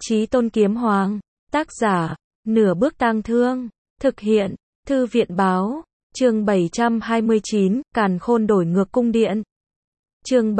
Chí Tôn Kiếm Hoàng. Tác giả, Nửa Bước Tang Thương. Thực hiện, Thư viện Báo. Chương 729, Càn Khôn đổi ngược cung điện. Chương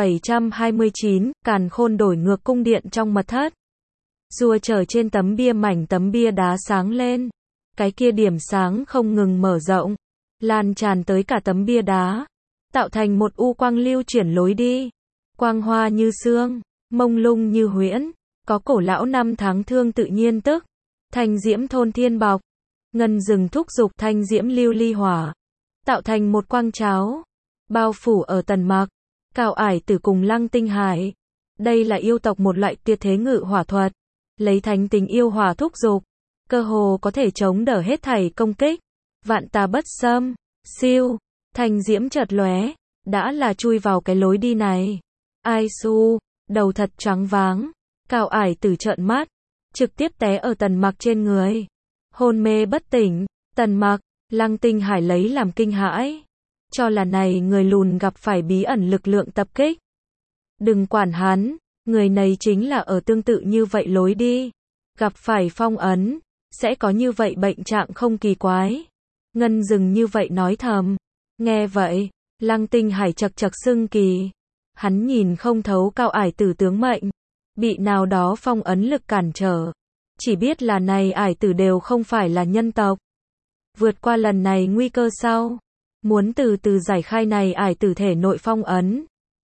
729, Càn Khôn đổi ngược cung điện trong mật thất. Rùa trở trên tấm bia đá sáng lên. Cái kia điểm sáng không ngừng mở rộng, lan tràn tới cả tấm bia đá, tạo thành một u quang lưu chuyển lối đi. Quang hoa như sương, mông lung như huyễn, có cổ lão năm tháng thương tự nhiên tức. Thanh diễm thôn thiên bọc, ngân rừng thúc dục thanh diễm lưu ly hỏa, tạo thành một quang cháo, bao phủ ở Tần Mặc, Cao Ải Tử cùng Lăng Tinh Hải. Đây là yêu tộc một loại tuyệt thế ngự hỏa thuật, lấy thánh tình yêu hỏa thúc dục, cơ hồ có thể chống đỡ hết thảy công kích. Vạn tà bất xâm, siêu, thanh diễm chợt lóe, đã là chui vào cái lối đi này. Ai su, đầu thật choáng váng, Cao Ải Tử trợn mắt, trực tiếp té ở Tần Mặc trên người, hôn mê bất tỉnh. Tần Mặc, Lăng Tinh Hải lấy làm kinh hãi, cho là này người lùn gặp phải bí ẩn lực lượng tập kích. Đừng quản hắn, người này chính là ở tương tự như vậy lối đi, gặp phải phong ấn, sẽ có như vậy bệnh trạng không kỳ quái. Ngân Dừng như vậy nói thầm. Nghe vậy, Lăng Tinh Hải chật chật sưng kỳ. Hắn nhìn không thấu Cao Ải Tử tướng mệnh, bị nào đó phong ấn lực cản trở. Chỉ biết là này Ải Tử đều không phải là nhân tộc. Vượt qua lần này nguy cơ sau, muốn từ từ giải khai này Ải Tử thể nội phong ấn.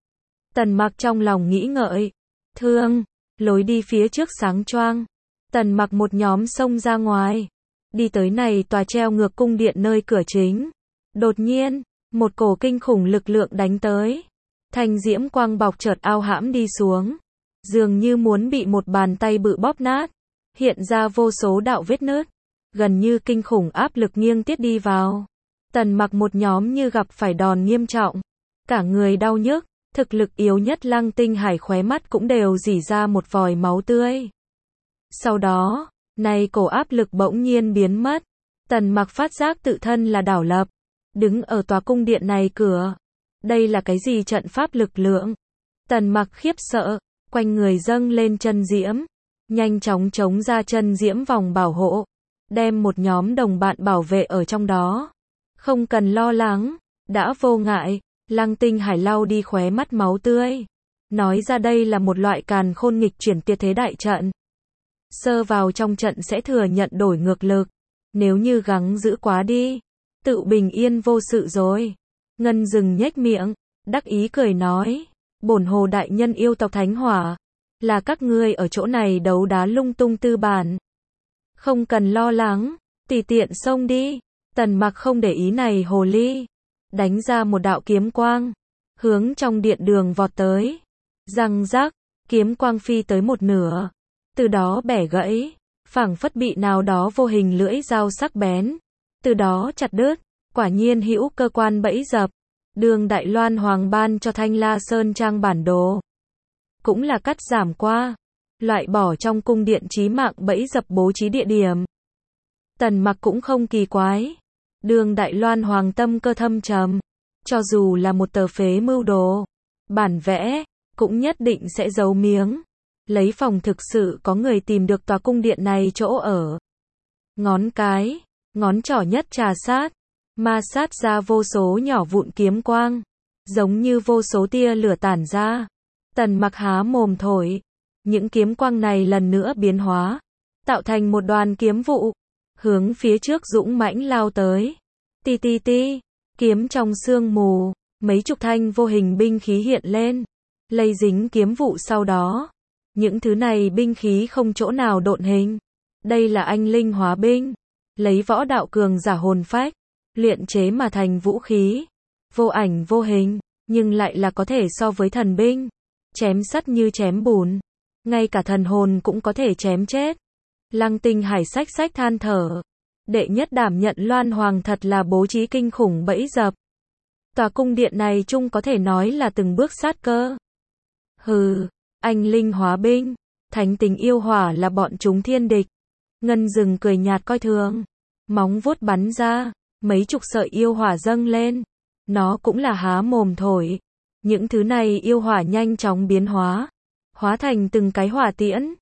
Tần Mặc trong lòng nghĩ ngợi. Thương, lối đi phía trước sáng choang. Tần Mặc một nhóm xông ra ngoài, đi tới này tòa treo ngược cung điện nơi cửa chính. Đột nhiên, một cổ kinh khủng lực lượng đánh tới. Thanh diễm quang bọc chợt ao hãm đi xuống, dường như muốn bị một bàn tay bự bóp nát, hiện ra vô số đạo vết nứt, gần như kinh khủng áp lực nghiêng tiết đi vào. Tần Mặc một nhóm như gặp phải đòn nghiêm trọng, cả người đau nhức, thực lực yếu nhất Lăng Tinh Hải khóe mắt cũng đều rỉ ra một vòi máu tươi. Sau đó, này cổ áp lực bỗng nhiên biến mất. Tần Mặc phát giác tự thân là đảo lập, đứng ở tòa cung điện này cửa. Đây là cái gì trận pháp lực lượng? Tần Mặc khiếp sợ, quanh người dâng lên chân diễm, nhanh chóng chống ra chân diễm vòng bảo hộ, đem một nhóm đồng bạn bảo vệ ở trong đó. Không cần lo lắng, đã vô ngại. Lăng Tinh Hải lau đi khóe mắt máu tươi, nói ra đây là một loại càn khôn nghịch chuyển tuyệt thế đại trận. Sơ vào trong trận sẽ thừa nhận đổi ngược lực, nếu như gắng giữ quá đi, tự bình yên vô sự rồi. Ngân Dừng nhếch miệng, đắc ý cười nói, bổn hồ đại nhân yêu tộc thánh hỏa, là các ngươi ở chỗ này đấu đá lung tung tư bản. Không cần lo lắng, tùy tiện xông đi. Tần Mặc không để ý này hồ ly, đánh ra một đạo kiếm quang, hướng trong điện đường vọt tới. Răng rắc, kiếm quang phi tới một nửa, từ đó bẻ gãy, phảng phất bị nào đó vô hình lưỡi dao sắc bén, từ đó chặt đứt. Quả nhiên hữu cơ quan bẫy dập. Đường Đại Loan Hoàng ban cho Thanh La Sơn Trang bản đồ, cũng là cắt giảm qua, loại bỏ trong cung điện chí mạng bẫy dập bố trí địa điểm. Tần Mặc cũng không kỳ quái. Đường Đại Loan Hoàng tâm cơ thâm trầm, cho dù là một tờ phế mưu đồ, bản vẽ, cũng nhất định sẽ giấu miếng, lấy phòng thực sự có người tìm được tòa cung điện này chỗ ở. Ngón trỏ nhất trà sát, ma sát ra vô số nhỏ vụn kiếm quang, giống như vô số tia lửa tản ra. Tần Mặc há mồm thổi, những kiếm quang này lần nữa biến hóa, tạo thành một đoàn kiếm vụ, hướng phía trước dũng mãnh lao tới. Ti ti ti, kiếm trong sương mù, mấy chục thanh vô hình binh khí hiện lên, lây dính kiếm vụ sau đó. Những thứ này binh khí không chỗ nào độn hình. Đây là anh linh hóa binh, lấy võ đạo cường giả hồn phách, luyện chế mà thành vũ khí, vô ảnh vô hình, nhưng lại là có thể so với thần binh, chém sắt như chém bùn, ngay cả thần hồn cũng có thể chém chết. Lăng Tinh Hải xách xách than thở, đệ nhất đảm nhận Loan Hoàng thật là bố trí kinh khủng bẫy dập. Tòa cung điện này chung có thể nói là từng bước sát cơ. Hừ, anh linh hóa binh, thánh tình yêu hỏa là bọn chúng thiên địch. Ngân Dừng cười nhạt coi thường, móng vuốt bắn ra, mấy chục sợi yêu hỏa dâng lên. Nó cũng là há mồm thổi. Những thứ này yêu hỏa nhanh chóng biến hóa, hóa thành từng cái hỏa tiễn,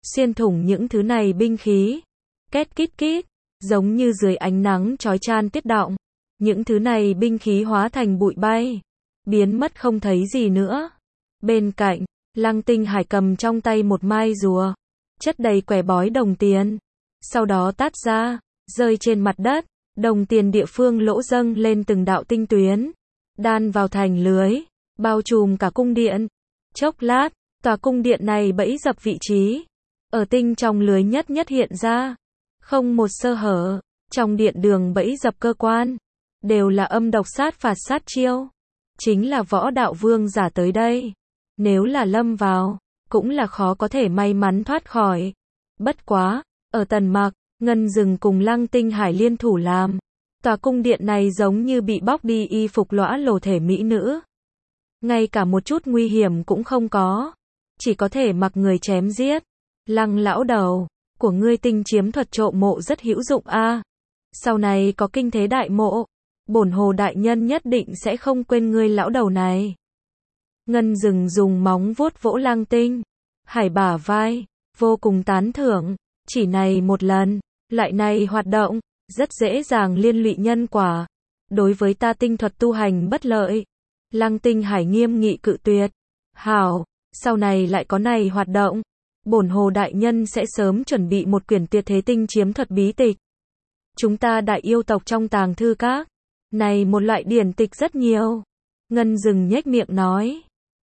xuyên thủng những thứ này binh khí. Két kít kít, giống như dưới ánh nắng chói chan tiết động. Những thứ này binh khí hóa thành bụi bay, biến mất không thấy gì nữa. Bên cạnh, Lăng Tinh Hải cầm trong tay một mai rùa, chất đầy quẻ bói đồng tiền. Sau đó tát ra, rơi trên mặt đất, đồng tiền địa phương lỗ dâng lên từng đạo tinh tuyến, đan vào thành lưới, bao trùm cả cung điện. Chốc lát, tòa cung điện này bẫy dập vị trí, ở tinh trong lưới nhất nhất hiện ra, không một sơ hở. Trong điện đường bẫy dập cơ quan, đều là âm độc sát phạt sát chiêu. Chính là võ đạo vương giả tới đây, nếu là lâm vào, cũng là khó có thể may mắn thoát khỏi. Bất quá, ở Tần Mặc, Ngân Dừng cùng Lăng Tinh Hải liên thủ làm, tòa cung điện này giống như bị bóc đi y phục lõa lồ thể mỹ nữ. Ngay cả một chút nguy hiểm cũng không có, chỉ có thể mặc người chém giết. Lăng lão đầu, của ngươi tinh chiếm thuật trộm mộ rất hữu dụng a. Sau này có kinh thế đại mộ, bổn Hồ đại nhân nhất định sẽ không quên ngươi lão đầu này. Ngân Dừng dùng móng vuốt vỗ Lăng Tinh Hải bả vai, vô cùng tán thưởng. Chỉ này một lần, loại này hoạt động, rất dễ dàng liên lụy nhân quả. Đối với ta tinh thuật tu hành bất lợi. Lăng Tinh Hải nghiêm nghị cự tuyệt. Hảo, sau này lại có này hoạt động, bổn Hồ đại nhân sẽ sớm chuẩn bị một quyển tuyệt thế tinh chiếm thuật bí tịch. Chúng ta đại yêu tộc trong tàng thư các, này một loại điển tịch rất nhiều. Ngân Dừng nhếch miệng nói.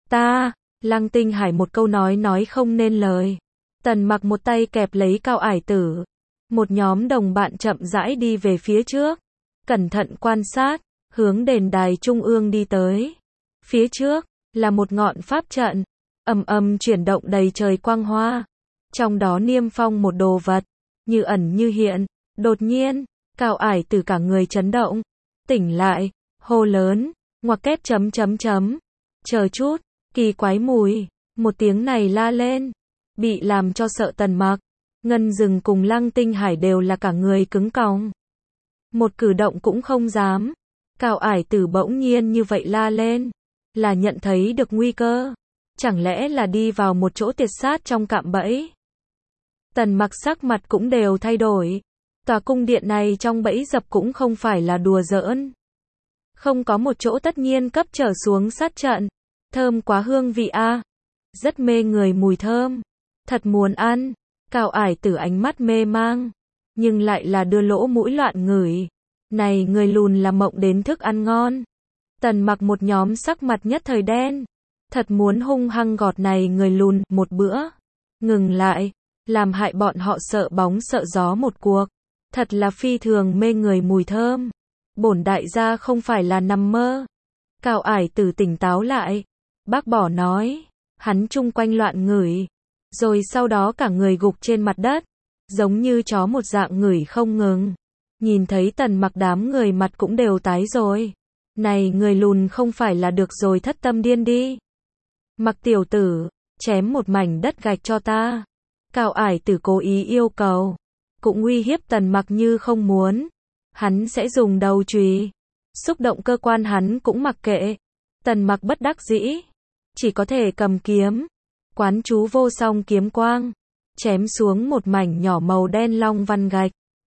Lăng Tinh Hải một câu nói không nên lời. Tần Mặc một tay kẹp lấy Cao Ải Tử. Một nhóm đồng bạn chậm rãi đi về phía trước, cẩn thận quan sát, hướng đền đài trung ương đi tới. Phía trước, là một ngọn pháp trận, ầm ầm chuyển động đầy trời quang hoa. Trong đó niêm phong một đồ vật, như ẩn như hiện. Đột nhiên, Cao Ải Tử cả người chấn động, tỉnh lại, hô lớn, ngoặc kép ... Chờ chút, kỳ quái mùi, một tiếng này la lên, bị làm cho sợ Tần Mặc, Ngân Dừng cùng Lăng Tinh Hải đều là cả người cứng còng. Một cử động cũng không dám. Cao Ải Tử bỗng nhiên như vậy la lên, là nhận thấy được nguy cơ. Chẳng lẽ là đi vào một chỗ tiệt sát trong cạm bẫy? Tần Mặc sắc mặt cũng đều thay đổi. Tòa cung điện này trong bẫy dập cũng không phải là đùa giỡn. Không có một chỗ tất nhiên cấp trở xuống sát trận. Thơm quá hương vị a. Rất mê người mùi thơm. Thật muốn ăn. Cao Ải Tử ánh mắt mê mang, nhưng lại là đưa lỗ mũi loạn ngửi. Này người lùn là mộng đến thức ăn ngon. Tần Mặc một nhóm sắc mặt nhất thời đen. Thật muốn hung hăng gọt này người lùn một bữa. Ngừng lại, làm hại bọn họ sợ bóng sợ gió một cuộc. Thật là phi thường mê người mùi thơm. Bổn đại gia không phải là nằm mơ. Cao Ải Tử tỉnh táo lại, bác bỏ nói. Hắn chung quanh loạn ngửi, rồi sau đó cả người gục trên mặt đất, giống như chó một dạng ngửi không ngừng. Nhìn thấy Tần Mặc đám người mặt cũng đều tái rồi. Này người lùn không phải là được rồi thất tâm điên đi. Mặc tiểu tử, chém một mảnh đất gạch cho ta. Cao Ải Tử cố ý yêu cầu, cũng uy hiếp Tần Mặc như không muốn. Hắn sẽ dùng đầu chùy, xúc động cơ quan hắn cũng mặc kệ. Tần Mặc bất đắc dĩ, chỉ có thể cầm kiếm. Quán chú vô song kiếm quang, chém xuống một mảnh nhỏ màu đen long văn gạch.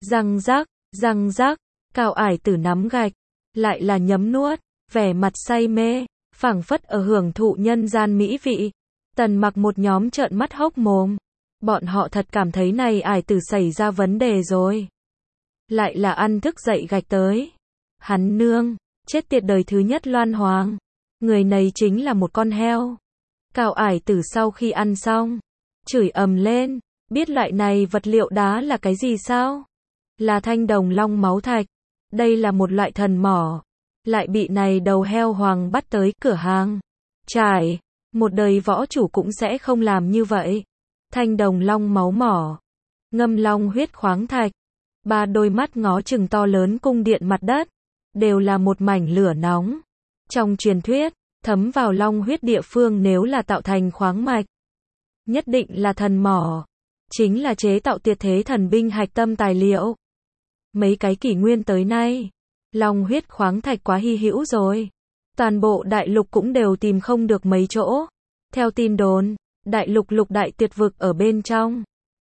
Răng rắc, Cao Ải Tử nắm gạch, lại là nhấm nuốt, vẻ mặt say mê, phảng phất ở hưởng thụ nhân gian mỹ vị. Tần Mặc một nhóm trợn mắt hốc mồm. Bọn họ thật cảm thấy này Ải Tử xảy ra vấn đề rồi. Lại là ăn thức dậy gạch tới. Hắn nương, chết tiệt đời thứ nhất Loan Hoàng. Người này chính là một con heo. Cao Ải Tử sau khi ăn xong, chửi ầm lên, biết loại này vật liệu đá là cái gì sao? Là thanh đồng long máu thạch. Đây là một loại thần mỏ. Lại bị này đầu heo hoàng bắt tới cửa hàng. Trải, một đời võ chủ cũng sẽ không làm như vậy. Thanh đồng long máu mỏ, ngâm long huyết khoáng thạch. Ba đôi mắt ngó chừng to lớn cung điện mặt đất, đều là một mảnh lửa nóng. Trong truyền thuyết, thấm vào long huyết địa phương nếu là tạo thành khoáng mạch, nhất định là thần mỏ, chính là chế tạo tuyệt thế thần binh hạch tâm tài liệu. Mấy cái kỷ nguyên tới nay, long huyết khoáng thạch quá hy hữu rồi. Toàn bộ đại lục cũng đều tìm không được mấy chỗ. Theo tin đồn, đại lục lục đại tuyệt vực ở bên trong,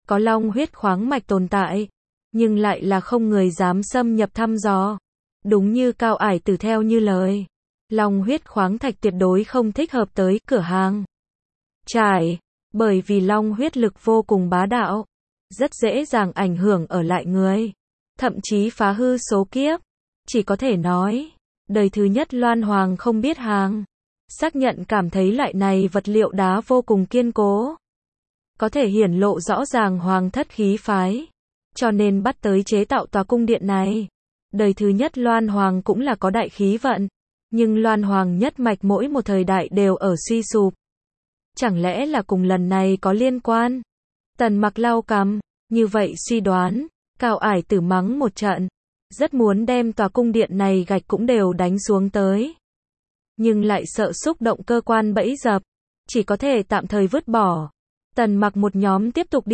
có long huyết khoáng mạch tồn tại, nhưng lại là không người dám xâm nhập thăm dò. Đúng như Cao Ải Tử theo như lời, long huyết khoáng thạch tuyệt đối không thích hợp tới cửa hàng trải, bởi vì long huyết lực vô cùng bá đạo, rất dễ dàng ảnh hưởng ở lại người, thậm chí phá hư số kiếp. Chỉ có thể nói, đời thứ nhất Loan Hoàng không biết hàng, xác nhận cảm thấy loại này vật liệu đá vô cùng kiên cố, có thể hiển lộ rõ ràng hoàng thất khí phái, cho nên bắt tới chế tạo tòa cung điện này. Đời thứ nhất Loan Hoàng cũng là có đại khí vận, nhưng Loan Hoàng nhất mạch mỗi một thời đại đều ở suy sụp. Chẳng lẽ là cùng lần này có liên quan? Tần Mặc lau cằm, như vậy suy đoán, Cao Ải Tử mắng một trận, rất muốn đem tòa cung điện này gạch cũng đều đánh xuống tới. Nhưng lại sợ xúc động cơ quan bẫy dập, chỉ có thể tạm thời vứt bỏ. Tần Mặc một nhóm tiếp tục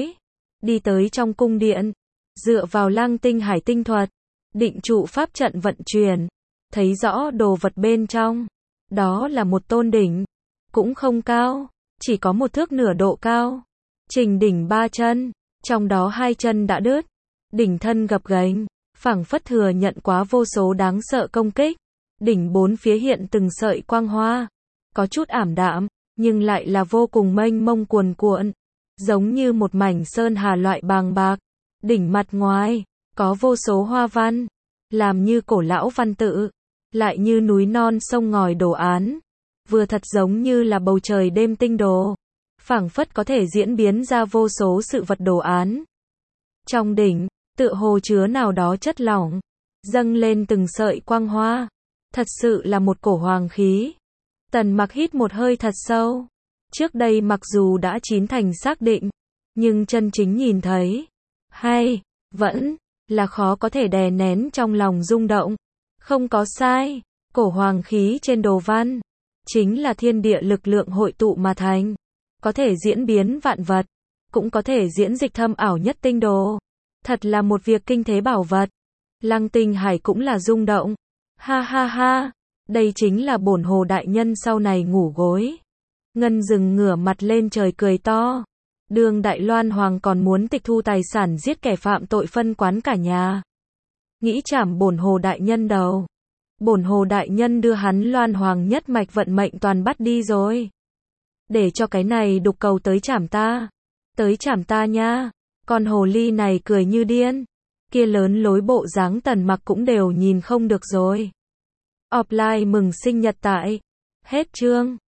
đi tới trong cung điện, dựa vào Lăng Tinh Hải tinh thuật, định trụ pháp trận vận chuyển, thấy rõ đồ vật bên trong. Đó là một tôn đỉnh, cũng không cao, chỉ có 1 thước nửa độ cao. Trình đỉnh 3 chân, trong đó 2 chân đã đứt, đỉnh thân gập ghềnh, phảng phất thừa nhận quá vô số đáng sợ công kích. Đỉnh 4 phía hiện từng sợi quang hoa, có chút ảm đạm, nhưng lại là vô cùng mênh mông cuồn cuộn, giống như một mảnh sơn hà loại bàng bạc. Đỉnh mặt ngoài có vô số hoa văn, làm như cổ lão văn tự, lại như núi non sông ngòi đồ án, vừa thật giống như là bầu trời đêm tinh đồ, phảng phất có thể diễn biến ra vô số sự vật đồ án. Trong đỉnh, tựa hồ chứa nào đó chất lỏng, dâng lên từng sợi quang hoa, thật sự là một cổ hoàng khí. Tần Mặc hít một hơi thật sâu. Trước đây mặc dù đã chín thành xác định, nhưng chân chính nhìn thấy, hay vẫn là khó có thể đè nén trong lòng rung động. Không có sai, cổ hoàng khí trên đồ văn chính là thiên địa lực lượng hội tụ mà thành, có thể diễn biến vạn vật, cũng có thể diễn dịch thâm ảo nhất tinh đồ. Thật là một việc kinh thế bảo vật. Lăng Tinh Hải cũng là rung động. Ha ha ha, đây chính là bổn Hồ đại nhân sau này ngủ gối. Ngân Dừng ngửa mặt lên trời cười to. Đương đại Loan Hoàng còn muốn tịch thu tài sản giết kẻ phạm tội phân quán cả nhà, nghĩ trảm bổn Hồ đại nhân đầu. Bổn Hồ đại nhân đưa hắn Loan Hoàng nhất mạch vận mệnh toàn bắt đi rồi. Để cho cái này đục cầu tới trảm ta nha. Con hồ ly này cười như điên, kia lớn lối bộ dáng Tần Mặc cũng đều nhìn không được rồi. Offline mừng sinh nhật tại. Hết chương.